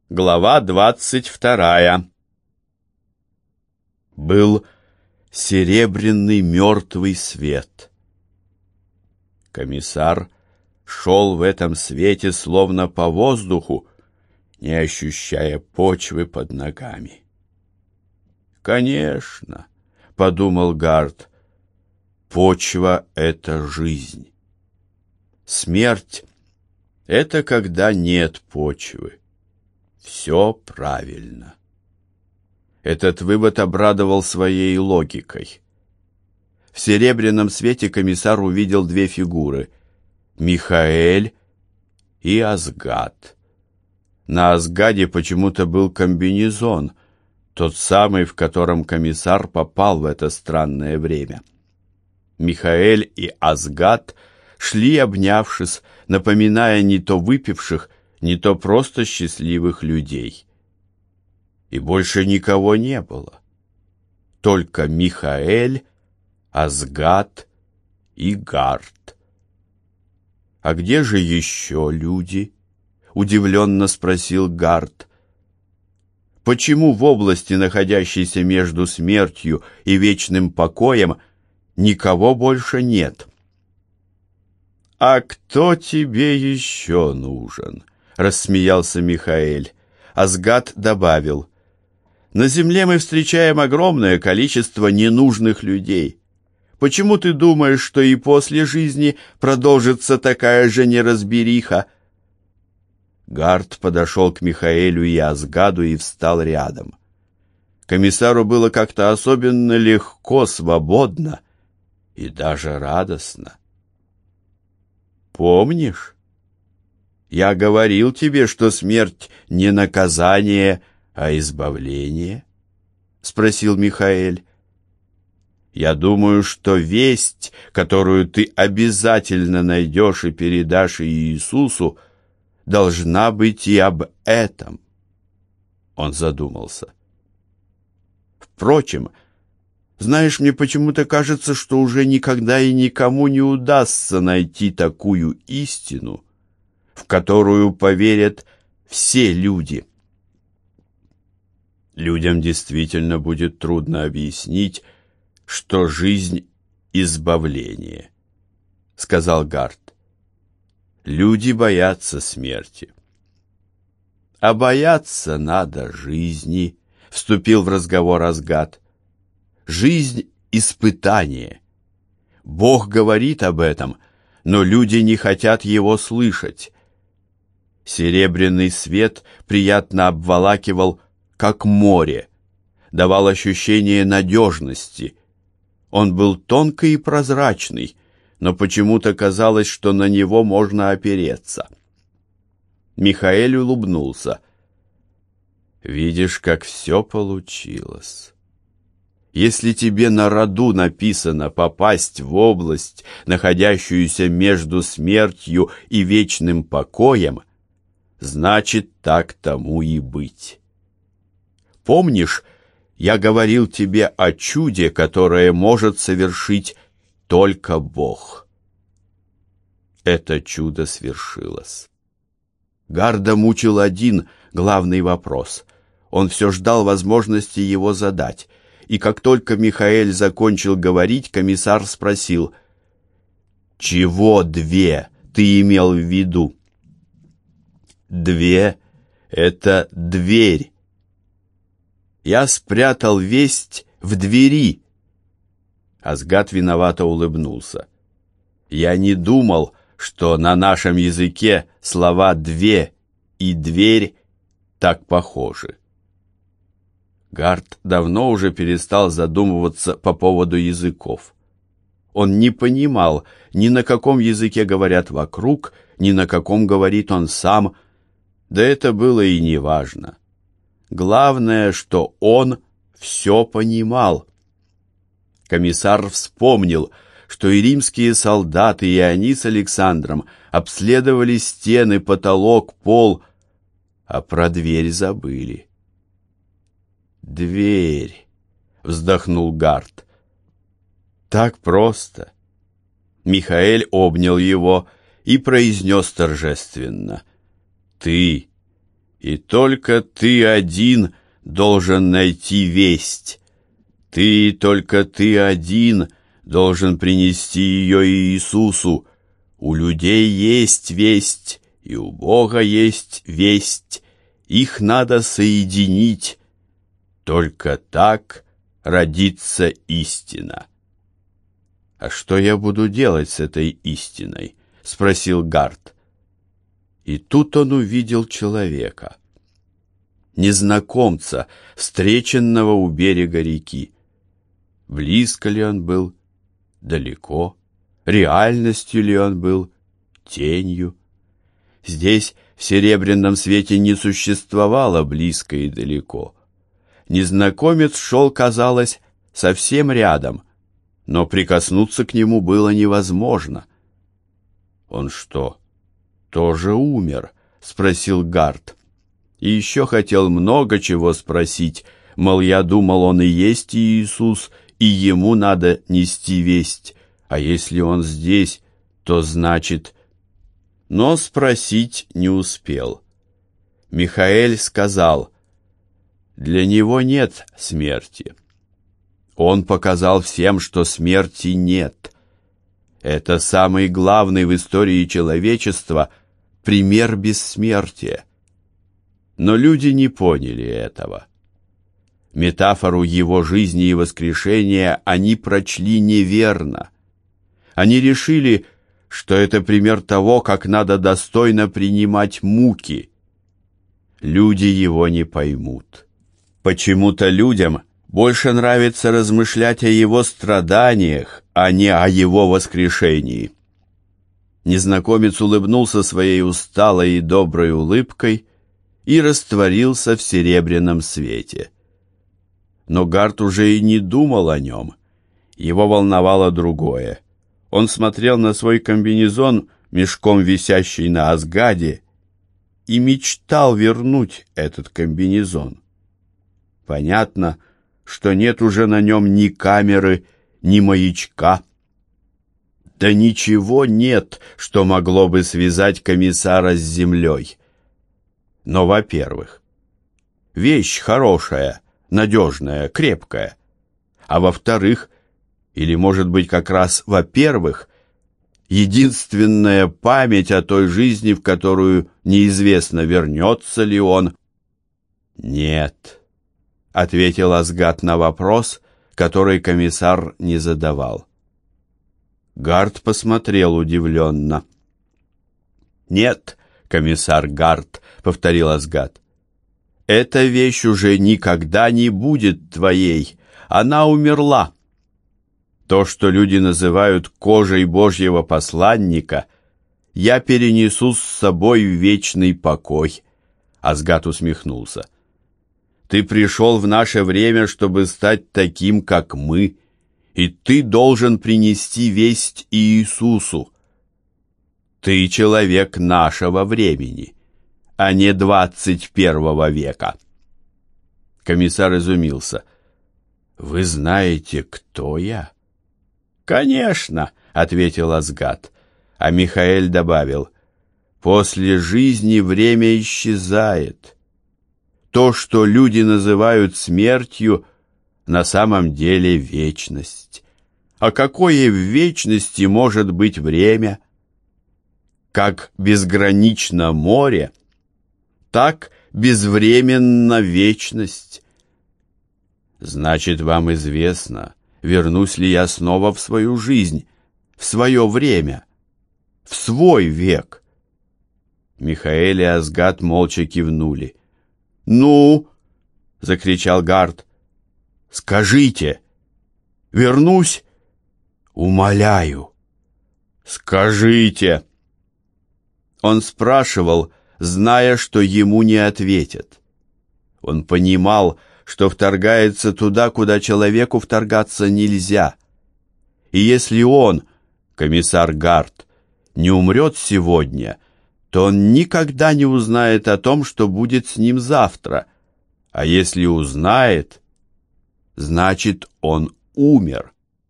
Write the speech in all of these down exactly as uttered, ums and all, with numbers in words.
Глава двадцать вторая. Был серебряный мертвый свет. Комиссар шел в этом свете словно по воздуху, не ощущая почвы под ногами. «Конечно», — подумал Гард, — «почва — это жизнь. Смерть — это когда нет почвы. Все правильно». Этот вывод обрадовал своей логикой. В серебряном свете комиссар увидел две фигуры — Михаэль и Асгад. На Асгаде почему-то был комбинезон, тот самый, в котором комиссар попал в это странное время. Михаэль и Асгад шли, обнявшись, напоминая не то выпивших, не то просто счастливых людей. И больше никого не было. Только Михаэль, Асгад и Гард. «А где же еще люди?» — удивленно спросил Гард. «Почему в области, находящейся между смертью и вечным покоем, никого больше нет?» «А кто тебе еще нужен?» — рассмеялся Михаэль. Асгад добавил: «На земле мы встречаем огромное количество ненужных людей. Почему ты думаешь, что и после жизни продолжится такая же неразбериха?» Гард подошел к Михаэлю и Асгаду и встал рядом. Комиссару было как-то особенно легко, свободно и даже радостно. «Помнишь? Я говорил тебе, что смерть не наказание, а избавление?» — спросил Михаэль. «Я думаю, что весть, которую ты обязательно найдешь и передашь Иисусу, должна быть и об этом». Он задумался. «Впрочем, знаешь, мне почему-то кажется, что уже никогда и никому не удастся найти такую истину, в которую поверят все люди». Людям действительно будет трудно объяснить, что жизнь — избавление, — сказал Гард. Люди боятся смерти. А бояться надо жизни, — вступил в разговор Асгад. Жизнь — испытание. Бог говорит об этом, но люди не хотят его слышать. Серебряный свет приятно обволакивал, как море, давал ощущение надежности. Он был тонкий и прозрачный, но почему-то казалось, что на него можно опереться. Михаэль улыбнулся. «Видишь, как все получилось. Если тебе на роду написано попасть в область, находящуюся между смертью и вечным покоем, значит, так тому и быть. Помнишь, я говорил тебе о чуде, которое может совершить только Бог?» Это чудо свершилось. Гарда мучил один главный вопрос. Он все ждал возможности его задать. И как только Михаэль закончил говорить, комиссар спросил: «Чего две ты имел в виду?» «Две — это дверь. Я спрятал весть в двери». Асгад виновато улыбнулся. «Я не думал, что на нашем языке слова «две» и «дверь» так похожи». Гард давно уже перестал задумываться по поводу языков. Он не понимал, ни на каком языке говорят вокруг, ни на каком говорит он сам, да это было и не важно. Главное, что он все понимал. Комиссар вспомнил, что и римские солдаты, и они с Александром обследовали стены, потолок, пол, а про дверь забыли. «Дверь», — вздохнул Гард. «Так просто». Михаэль обнял его и произнес торжественно: «Ты И только ты один должен найти весть. Ты, только ты один должен принести ее Иисусу. У людей есть весть, и у Бога есть весть. Их надо соединить. Только так родится истина. «А что я буду делать с этой истиной?» — спросил Гарт. И тут он увидел человека, незнакомца, встреченного у берега реки. Близко ли он был, далеко, реальностью ли он был, тенью? Здесь в серебряном свете не существовало близко и далеко. Незнакомец шел, казалось, совсем рядом, но прикоснуться к нему было невозможно. «Он что, тоже умер?» — спросил Гарт. И еще хотел много чего спросить, мол, я думал, он и есть Иисус, и ему надо нести весть, а если он здесь, то значит... Но спросить не успел. Михаэль сказал: «Для него нет смерти». Он показал всем, что смерти нет. Это самый главный в истории человечества пример бессмертия. Но люди не поняли этого. Метафору его жизни и воскрешения они прочли неверно. Они решили, что это пример того, как надо достойно принимать муки. Люди его не поймут. Почему-то людям больше нравится размышлять о его страданиях, а не о его воскрешении. Незнакомец улыбнулся своей усталой и доброй улыбкой и растворился в серебряном свете. Но Гарт уже и не думал о нем. Его волновало другое. Он смотрел на свой комбинезон, мешком висящий на Асгаде, и мечтал вернуть этот комбинезон. Понятно, что нет уже на нем ни камеры, ни маячка. Да ничего нет, что могло бы связать комиссара с землей. Но, во-первых, вещь хорошая, надежная, крепкая. А во-вторых, или, может быть, как раз во-первых, единственная память о той жизни, в которую неизвестно, вернется ли он. «Нет», — ответил Асгад на вопрос, который комиссар не задавал. Гарт посмотрел удивленно. «Нет, комиссар Гарт», — повторил Асгад, — «эта вещь уже никогда не будет твоей. Она умерла. То, что люди называют кожей Божьего посланника, я перенесу с собой в вечный покой». Асгад усмехнулся. «Ты пришел в наше время, чтобы стать таким, как мы, и ты должен принести весть Иисусу. Ты человек нашего времени, а не двадцать первого века». Комиссар изумился. «Вы знаете, кто я?» «Конечно», — ответил Асгад, а Михаэль добавил: «После жизни время исчезает. То, что люди называют смертью, на самом деле вечность. А какое в вечности может быть время? Как безгранично море, так безвременна вечность». «Значит, вам известно, вернусь ли я снова в свою жизнь, в свое время, в свой век?» Михаэль и Асгад молча кивнули. «Ну!» — закричал Гарт. «Скажите! Вернусь? Умоляю! Скажите!» Он спрашивал, зная, что ему не ответят. Он понимал, что вторгается туда, куда человеку вторгаться нельзя. И если он, комиссар Гарт, не умрет сегодня, то он никогда не узнает о том, что будет с ним завтра. А если узнает, значит, он умер.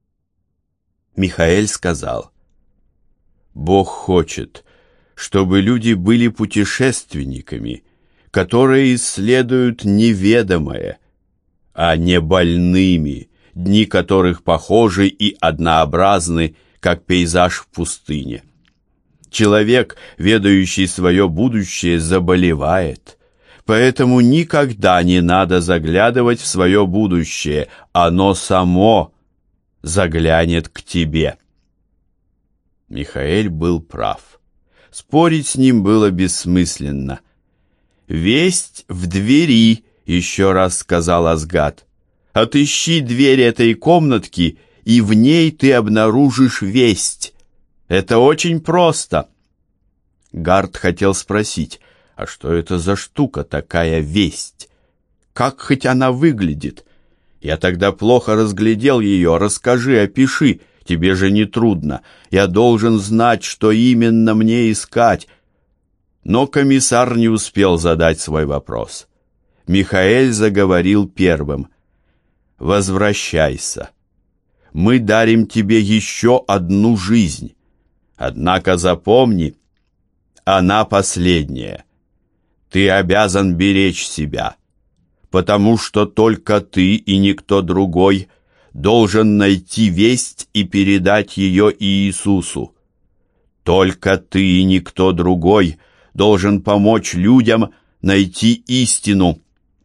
Михаэль сказал: «Бог хочет, чтобы люди были путешественниками, которые исследуют неведомое, а не больными, дни которых похожи и однообразны, как пейзаж в пустыне. Человек, ведающий свое будущее, заболевает, поэтому никогда не надо заглядывать в свое будущее, оно само заглянет к тебе. Михаэль был прав. Спорить с ним было бессмысленно. «Весть в двери», — еще раз сказал Асгат. «Отыщи дверь этой комнатки, и в ней ты обнаружишь весть. Это очень просто». Гард хотел спросить, а что это за штука такая весть? Как хоть она выглядит? Я тогда плохо разглядел ее, расскажи, опиши, тебе же не трудно. Я должен знать, что именно мне искать. Но комиссар не успел задать свой вопрос. Михаэль заговорил первым. «Возвращайся. Мы дарим тебе еще одну жизнь. Однако запомни, она последняя. Ты обязан беречь себя, потому что только ты и никто другой должен найти весть и передать ее Иисусу. Только ты и никто другой должен помочь людям найти истину».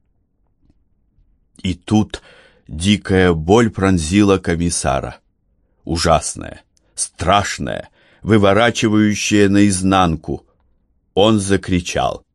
И тут дикая боль пронзила комиссара. Ужасная, страшная, выворачивающая наизнанку. Он закричал.